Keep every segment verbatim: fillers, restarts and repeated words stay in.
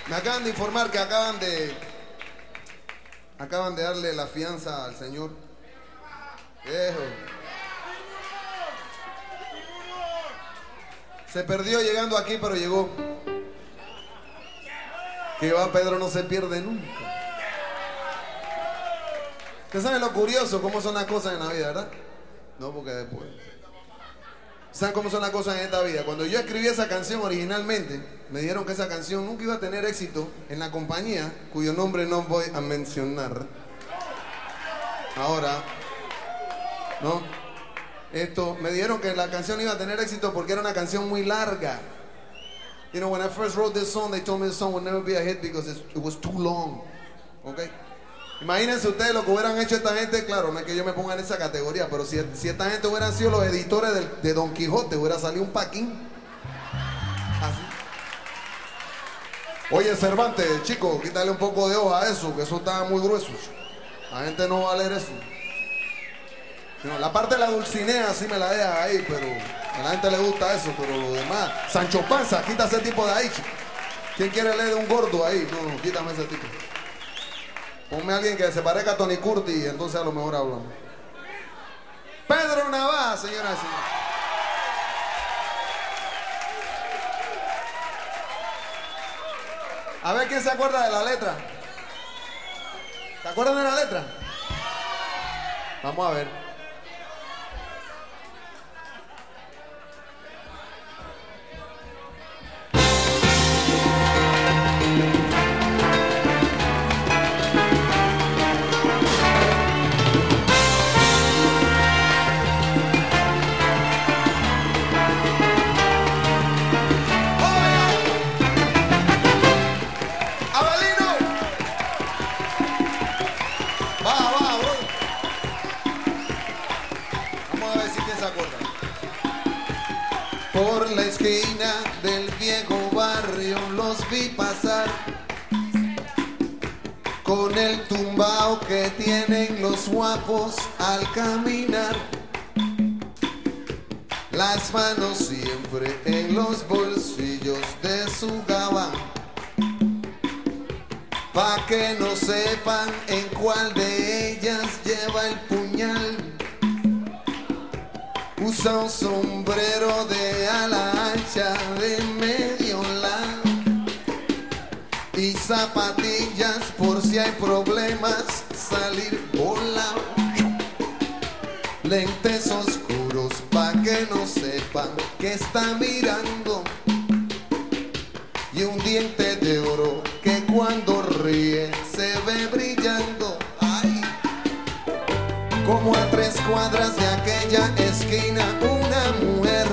Me acaban de informar que acaban de acaban de darle la fianza al señor. Viejo. Se perdió llegando aquí, pero llegó. Que va, Pedro no se pierde nunca. Ustedes saben lo curioso, cómo son las cosas en la vida, ¿verdad? No, porque después. ¿Saben cómo son las cosas en esta vida? Cuando yo escribí esa canción originalmente, me dijeron que esa canción nunca iba a tener éxito en la compañía, cuyo nombre no voy a mencionar. Ahora, ¿no? Esto, me dijeron que la canción iba a tener éxito porque era una canción muy larga. You know, when I first wrote this song, they told me the song would never be a hit because it was too long. Okay? Imagínense ustedes lo que hubieran hecho esta gente. Claro, no es que yo me ponga en esa categoría, pero si, si esta gente hubieran sido los editores de, de Don Quijote, hubiera salido un paquín. Así. Oye, Cervantes, chico, quítale un poco de hoja a eso, que eso está muy grueso. La gente no va a leer eso. No, la parte de la Dulcinea sí me la deja ahí, pero a la gente le gusta eso, pero lo demás. Sancho Panza, quita ese tipo de ahí, chico. ¿Quién quiere leer de un gordo ahí? No, no, quítame ese tipo. Ponme a alguien que se parezca a Tony Curti y entonces a lo mejor hablamos. Pedro Navaja, señoras y señores. A ver quién se acuerda de la letra. ¿Se acuerdan de la letra? Vamos a ver. Por la esquina del viejo barrio los vi pasar, con el tumbao que tienen los guapos al caminar, las manos siempre en los bolsillos de su gabán, pa' que no sepan en cuál de ellas lleva el puñal. Usa un sombrero de ala ancha de medio lado y zapatillas por si hay problemas salir volado. Lentes oscuros pa' que no sepan que está mirando y un diente de oro que cuando ríe se ve brillando. Ay. Como a tres cuadras de aquella esquina una mujer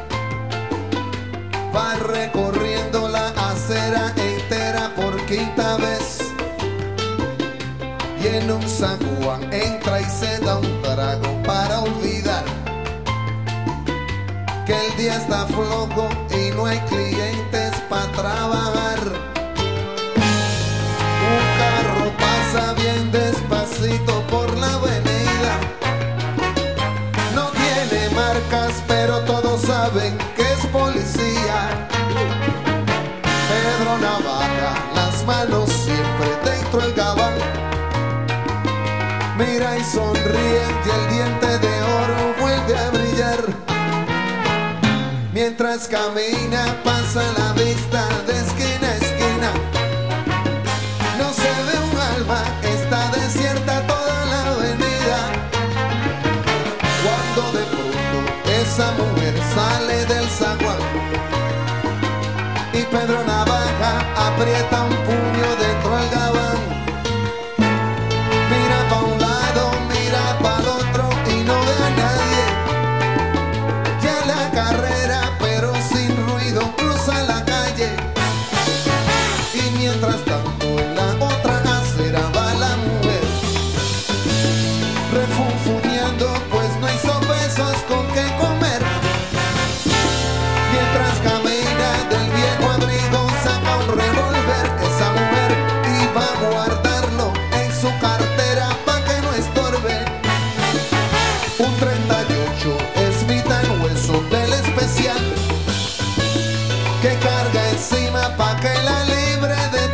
va recorriendo la acera entera por quinta vez y en un San Juan entra y se da un trago para olvidar que el día está flojo y no hay clientes para trabajar. Un carro pasa bien despacito por la avenida, pero todos saben que es policía. Pedro Navaja, las manos siempre dentro del gabán, mira y sonríe y el diente de oro vuelve a brillar. Mientras camina pasa la vista de esquina a esquina, no se ve un alma, está desierta toda la avenida. Cuando de esa mujer sale del zaguán y Pedro Navaja aprieta un puño dentro del gabán. Mira pa' un lado, mira pa' el otro y no ve a nadie. Ya la carrera pero sin ruido cruza la calle y mientras tanto en la otra acera va la mujer refunfuñando pues no hizo pesos con qué comer. Mientras camina del viejo abrigo saca un revólver esa mujer y va a guardarlo en su cartera pa' que no estorbe. Un treinta y ocho Smith and Wesson del especial que carga encima pa' que la libre de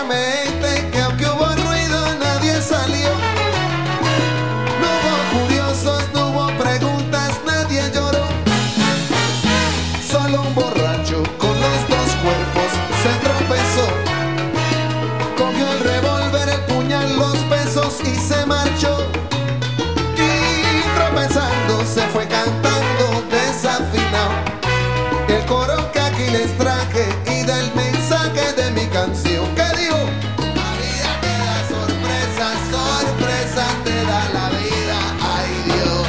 seguramente que aunque hubo ruido nadie salió. No hubo curiosos, no hubo preguntas, nadie lloró. Solo un borracho con los dos cuerpos se tropezó. Cogió el revólver, el puñal, los pesos y se marchó. Y tropezando se fue cantando desafinado el coro que aquí les traje y del mensaje de mi canción que dijo: la vida te da sorpresas, sorpresas te da la vida, ay Dios.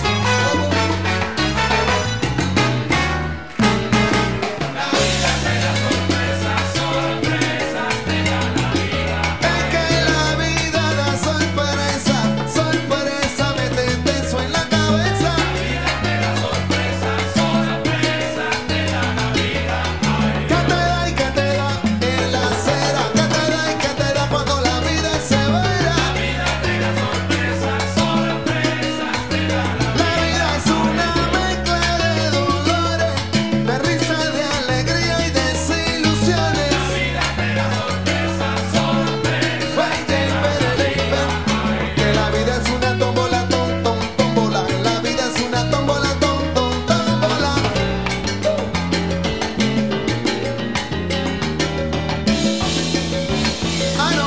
La vida te da sorpresas, sorpresas te da la vida. Es que la vida da sorpresa, sorpresa, métete eso en la cabeza. La vida te da sorpresas, sorpresas te da la vida, ay. ¿Qué te da y qué te da en la acera? ¿Qué te da y qué te da cuando la vida es severa? La vida te da sorpresas, sorpresas te da la vida. La vida es una mezcla de dolores, de risa, de alegría y desilusiones. La vida te da sorpresas, sorpresas te da la vida, ay. Que la vida es una tómbola, tom, tom, tómbola. La vida es una tómbola, tom, tom, tómbola. Ah, no.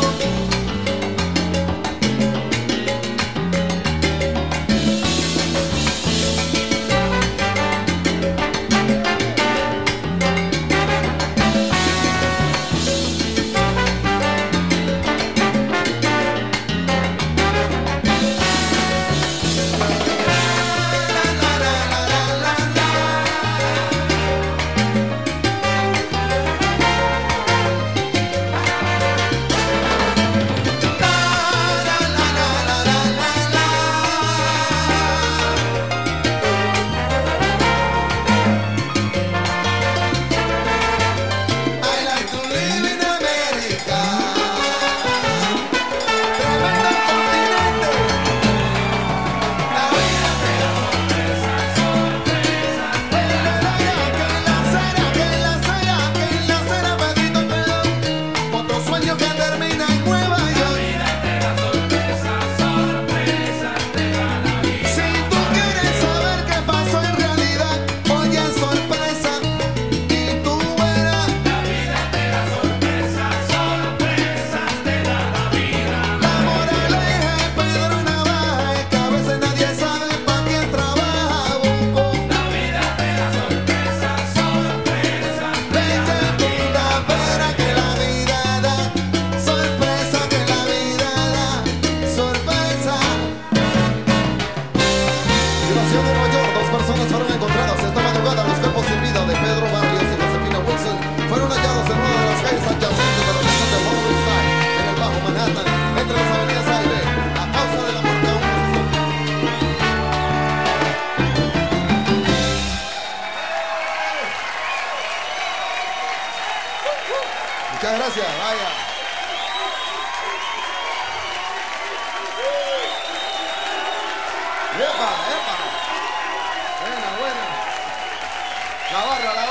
I like to live in America. Tremendo continente. La vida te da sorpresas, sorpresas te da la vida. Que en la acera, que en la acera, que en la acera, Pedrito Pelón. Otro sueño que termina en Nueva York. La vida te da sorpresas, sorpresas te da la vida. Si tú quieres saber qué pasó en realidad, oye sorpresa y tú verás. La vida te da sorpresas, sorpresas te da la vida. La moraleja de Pedro Navaja es que a veces nadie sabe para quién trabaja, Bongo. La vida te da sorpresas, sorpresas te da la vida. Espera que la vida da sorpresa, que la vida da sorpresa. Situación de Nueva York, dos personas fueron encontradas esta madrugada. Los cuerpos sin vida de Pedro Barrios y Josefina Wilson fueron hallados en una de las calles adyacentes de la región de Lower East Side, en el Bajo Manhattan, entre las avenidas A y B. A causa de la muerte aún no se sabe. Muchas gracias, vaya. ¡Epa, epa! Buena, buena. La barra, la